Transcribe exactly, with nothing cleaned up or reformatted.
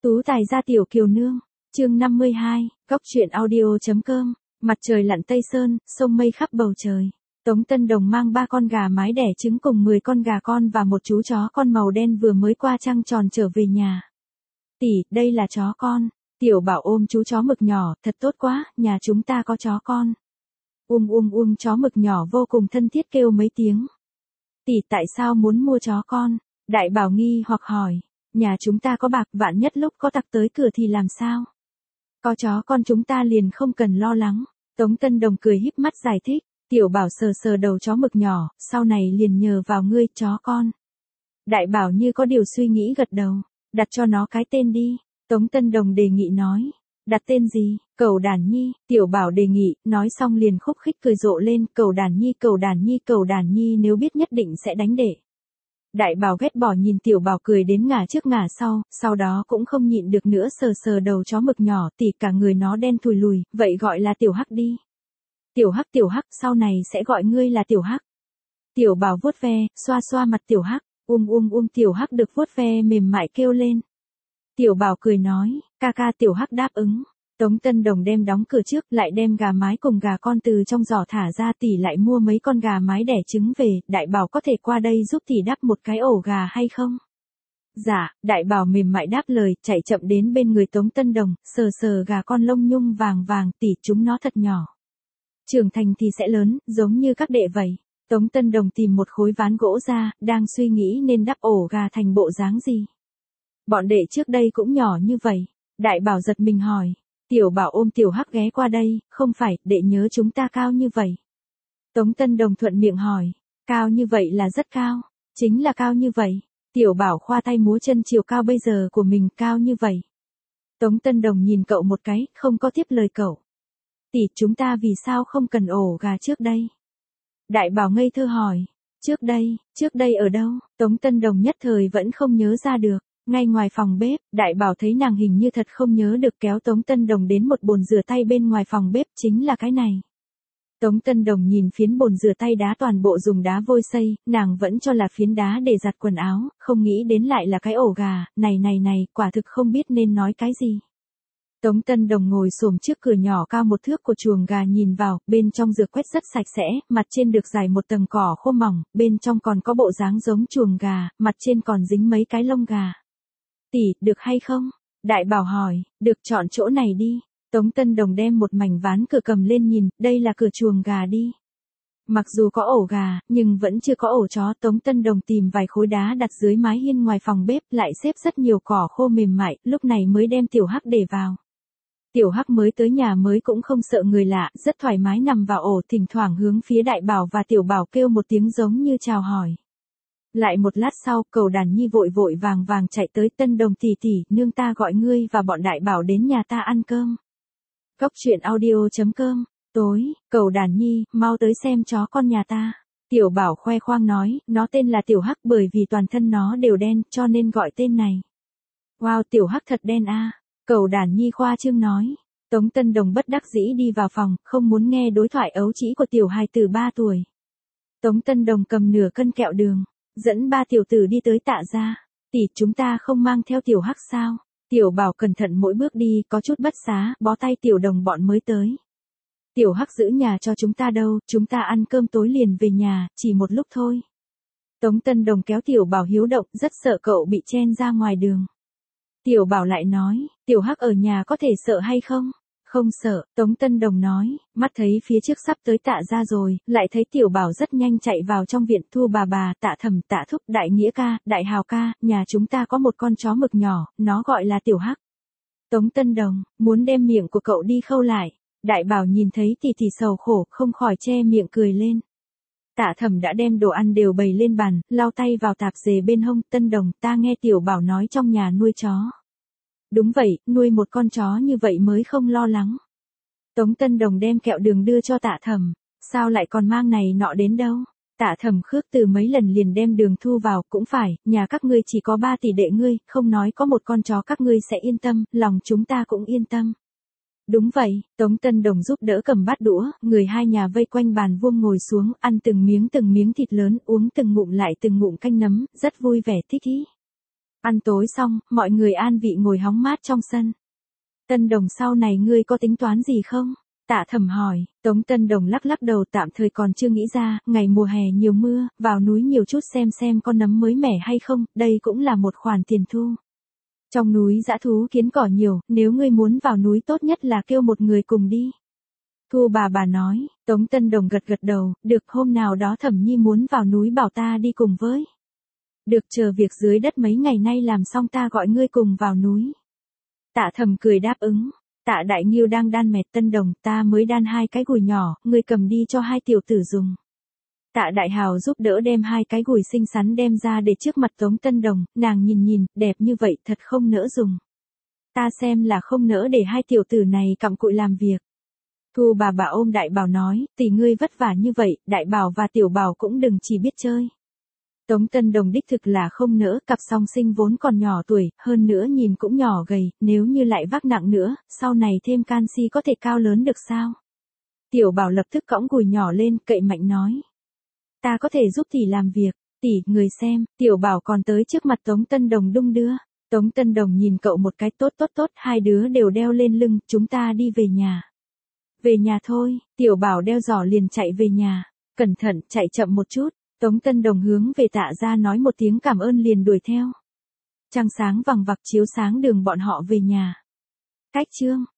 Tú tài gia tiểu kiều nương, chương năm mươi hai, góc truyện audio.com, mặt trời lặn Tây Sơn, sông mây khắp bầu trời. Tống Tân Đồng mang ba con gà mái đẻ trứng cùng mười con gà con và một chú chó con màu đen vừa mới qua trăng tròn trở về nhà. Tỷ, đây là chó con. Tiểu Bảo ôm chú chó mực nhỏ, thật tốt quá, nhà chúng ta có chó con. Um um um chó mực nhỏ vô cùng thân thiết kêu mấy tiếng. Tỷ, tại sao muốn mua chó con? Đại Bảo nghi hoặc hỏi. Nhà chúng ta có bạc, vạn nhất lúc có tặc tới cửa thì làm sao? Có chó con chúng ta liền không cần lo lắng. Tống Tân Đồng cười híp mắt giải thích. Tiểu Bảo sờ sờ đầu chó mực nhỏ, sau này liền nhờ vào ngươi, chó con. Đại Bảo như có điều suy nghĩ gật đầu. Đặt cho nó cái tên đi. Tống Tân Đồng đề nghị nói. Đặt tên gì? Cẩu Đản Nhi. Tiểu Bảo đề nghị, nói xong liền khúc khích cười rộ lên. Cẩu Đản Nhi, Cẩu Đản Nhi, Cẩu Đản Nhi, nếu biết nhất định sẽ đánh để. Đại Bảo ghét bỏ nhìn Tiểu Bảo cười đến ngả trước ngả sau, sau đó cũng không nhịn được nữa sờ sờ đầu chó mực nhỏ, tỉ cả người nó đen thùi lùi, vậy gọi là Tiểu Hắc đi. Tiểu Hắc, Tiểu Hắc, sau này sẽ gọi ngươi là Tiểu Hắc. Tiểu Bảo vuốt ve, xoa xoa mặt Tiểu Hắc, um um um Tiểu Hắc được vuốt ve mềm mại kêu lên. Tiểu Bảo cười nói, ca ca. Tiểu Hắc đáp ứng. Tống Tân Đồng đem đóng cửa trước, lại đem gà mái cùng gà con từ trong giỏ thả ra, tỷ lại mua mấy con gà mái đẻ trứng về, Đại Bảo có thể qua đây giúp tỷ đắp một cái ổ gà hay không? Dạ, Đại Bảo mềm mại đáp lời, chạy chậm đến bên người Tống Tân Đồng, sờ sờ gà con lông nhung vàng vàng, tỷ chúng nó thật nhỏ. Trưởng thành thì sẽ lớn, giống như các đệ vậy. Tống Tân Đồng tìm một khối ván gỗ ra, đang suy nghĩ nên đắp ổ gà thành bộ dáng gì. Bọn đệ trước đây cũng nhỏ như vậy. Đại Bảo giật mình hỏi. Tiểu Bảo ôm Tiểu Hắc ghé qua đây, không phải, đệ nhớ chúng ta cao như vậy. Tống Tân Đồng thuận miệng hỏi. Cao như vậy là rất cao. Chính là cao như vậy. Tiểu Bảo khoa tay múa chân chiều cao bây giờ của mình cao như vậy. Tống Tân Đồng nhìn cậu một cái, không có tiếp lời cậu. Tỷ, chúng ta vì sao không cần ổ gà trước đây? Đại Bảo ngây thơ hỏi. Trước đây, trước đây ở đâu? Tống Tân Đồng nhất thời vẫn không nhớ ra được. Ngay ngoài phòng bếp, Đại Bảo thấy nàng hình như thật không nhớ được, kéo Tống Tân Đồng đến một bồn rửa tay bên ngoài phòng bếp, chính là cái này. Tống Tân Đồng nhìn phiến bồn rửa tay đá toàn bộ dùng đá vôi xây, nàng vẫn cho là phiến đá để giặt quần áo, không nghĩ đến lại là cái ổ gà, này này này, quả thực không biết nên nói cái gì. Tống Tân Đồng ngồi xổm trước cửa nhỏ cao một thước của chuồng gà nhìn vào, bên trong rửa quét rất sạch sẽ, mặt trên được rải một tầng cỏ khô mỏng, bên trong còn có bộ dáng giống chuồng gà, mặt trên còn dính mấy cái lông gà. Tỷ, được hay không? Đại Bảo hỏi, được, chọn chỗ này đi. Tống Tân Đồng đem một mảnh ván cửa cầm lên nhìn, đây là cửa chuồng gà đi. Mặc dù có ổ gà, nhưng vẫn chưa có ổ chó. Tống Tân Đồng tìm vài khối đá đặt dưới mái hiên ngoài phòng bếp, lại xếp rất nhiều cỏ khô mềm mại, lúc này mới đem Tiểu Hắc để vào. Tiểu Hắc mới tới nhà mới cũng không sợ người lạ, rất thoải mái nằm vào ổ, thỉnh thoảng hướng phía Đại Bảo và Tiểu Bảo kêu một tiếng giống như chào hỏi. Lại một lát sau, Cẩu Đản Nhi vội vội vàng vàng chạy tới. Tân Đồng tỷ tỷ, nương ta gọi ngươi và bọn Đại Bảo đến nhà ta ăn cơm. Góc truyện audio.com, tối, Cẩu Đản Nhi, mau tới xem chó con nhà ta. Tiểu Bảo khoe khoang nói, nó tên là Tiểu Hắc bởi vì toàn thân nó đều đen, cho nên gọi tên này. Wow, Tiểu Hắc thật đen a. Cẩu Đản Nhi khoa trương nói. Tống Tân Đồng bất đắc dĩ đi vào phòng, không muốn nghe đối thoại ấu trĩ của tiểu hài tử ba tuổi. Tống Tân Đồng cầm nửa cân kẹo đường, dẫn ba tiểu tử đi tới Tạ gia. Tỷ, chúng ta không mang theo Tiểu Hắc sao? Tiểu Bảo cẩn thận mỗi bước đi, có chút bất xá, bó tay Tiểu Đồng bọn mới tới. Tiểu Hắc giữ nhà cho chúng ta đâu, chúng ta ăn cơm tối liền về nhà, chỉ một lúc thôi. Tống Tân Đồng kéo Tiểu Bảo hiếu động, rất sợ cậu bị chen ra ngoài đường. Tiểu Bảo lại nói, Tiểu Hắc ở nhà có thể sợ hay không? Không sợ, Tống Tân Đồng nói, mắt thấy phía trước sắp tới Tạ gia rồi, lại thấy Tiểu Bảo rất nhanh chạy vào trong viện. Thu bà bà, Tạ Thẩm, Tạ Thúc, Đại Nghĩa ca, Đại Hào ca, nhà chúng ta có một con chó mực nhỏ, nó gọi là Tiểu Hắc. Tống Tân Đồng, muốn đem miệng của cậu đi khâu lại. Đại Bảo nhìn thấy tỷ tỷ sầu khổ, không khỏi che miệng cười lên. Tạ Thẩm đã đem đồ ăn đều bày lên bàn, lau tay vào tạp dề bên hông. Tân Đồng, ta nghe Tiểu Bảo nói trong nhà nuôi chó. Đúng vậy, nuôi một con chó như vậy mới không lo lắng. Tống Tân Đồng đem kẹo đường đưa cho Tạ Thẩm. Sao lại còn mang này nọ đến đâu? Tạ Thẩm khước từ mấy lần liền đem đường thu vào, cũng phải, nhà các ngươi chỉ có ba tỷ đệ ngươi, không nói có một con chó các ngươi sẽ yên tâm, lòng chúng ta cũng yên tâm. Đúng vậy, Tống Tân Đồng giúp đỡ cầm bát đũa, người hai nhà vây quanh bàn vuông ngồi xuống, ăn từng miếng từng miếng thịt lớn, uống từng ngụm lại từng ngụm canh nấm, rất vui vẻ thích ý. Ăn tối xong, mọi người an vị ngồi hóng mát trong sân. Tân Đồng sau này ngươi có tính toán gì không? Tạ Thẩm hỏi. Tống Tân Đồng lắc lắc đầu, tạm thời còn chưa nghĩ ra, ngày mùa hè nhiều mưa, vào núi nhiều chút xem xem có nấm mới mẻ hay không, đây cũng là một khoản tiền thu. Trong núi dã thú kiến cỏ nhiều, nếu ngươi muốn vào núi tốt nhất là kêu một người cùng đi. Thu bà bà nói. Tống Tân Đồng gật gật đầu, được, hôm nào đó Thẩm Nhi muốn vào núi bảo ta đi cùng với. Được, chờ việc dưới đất mấy ngày nay làm xong ta gọi ngươi cùng vào núi. Tạ Thẩm cười đáp ứng. Tạ Đại Nghiêu đang đan mẹt. Tân Đồng, ta mới đan hai cái gùi nhỏ, ngươi cầm đi cho hai tiểu tử dùng. Tạ Đại Hào giúp đỡ đem hai cái gùi xinh xắn đem ra để trước mặt Tống Tân Đồng, nàng nhìn nhìn, đẹp như vậy thật không nỡ dùng. Ta xem là không nỡ để hai tiểu tử này cặm cụi làm việc. Thu bà bà ôm Đại Bảo nói, tỷ ngươi vất vả như vậy, Đại Bảo và Tiểu Bảo cũng đừng chỉ biết chơi. Tống Tân Đồng đích thực là không nỡ, cặp song sinh vốn còn nhỏ tuổi, hơn nữa nhìn cũng nhỏ gầy, nếu như lại vác nặng nữa, sau này thêm canxi có thể cao lớn được sao? Tiểu Bảo lập tức cõng gùi nhỏ lên, cậy mạnh nói. Ta có thể giúp tỷ làm việc, tỷ, người xem. Tiểu Bảo còn tới trước mặt Tống Tân Đồng đung đưa. Tống Tân Đồng nhìn cậu một cái, tốt tốt tốt, hai đứa đều đeo lên lưng, chúng ta đi về nhà. Về nhà thôi. Tiểu Bảo đeo giỏ liền chạy về nhà. Cẩn thận, chạy chậm một chút. Tống Tân Đồng hướng về Tạ gia nói một tiếng cảm ơn liền đuổi theo. Trăng sáng vằng vặc chiếu sáng đường bọn họ về nhà. Cách chương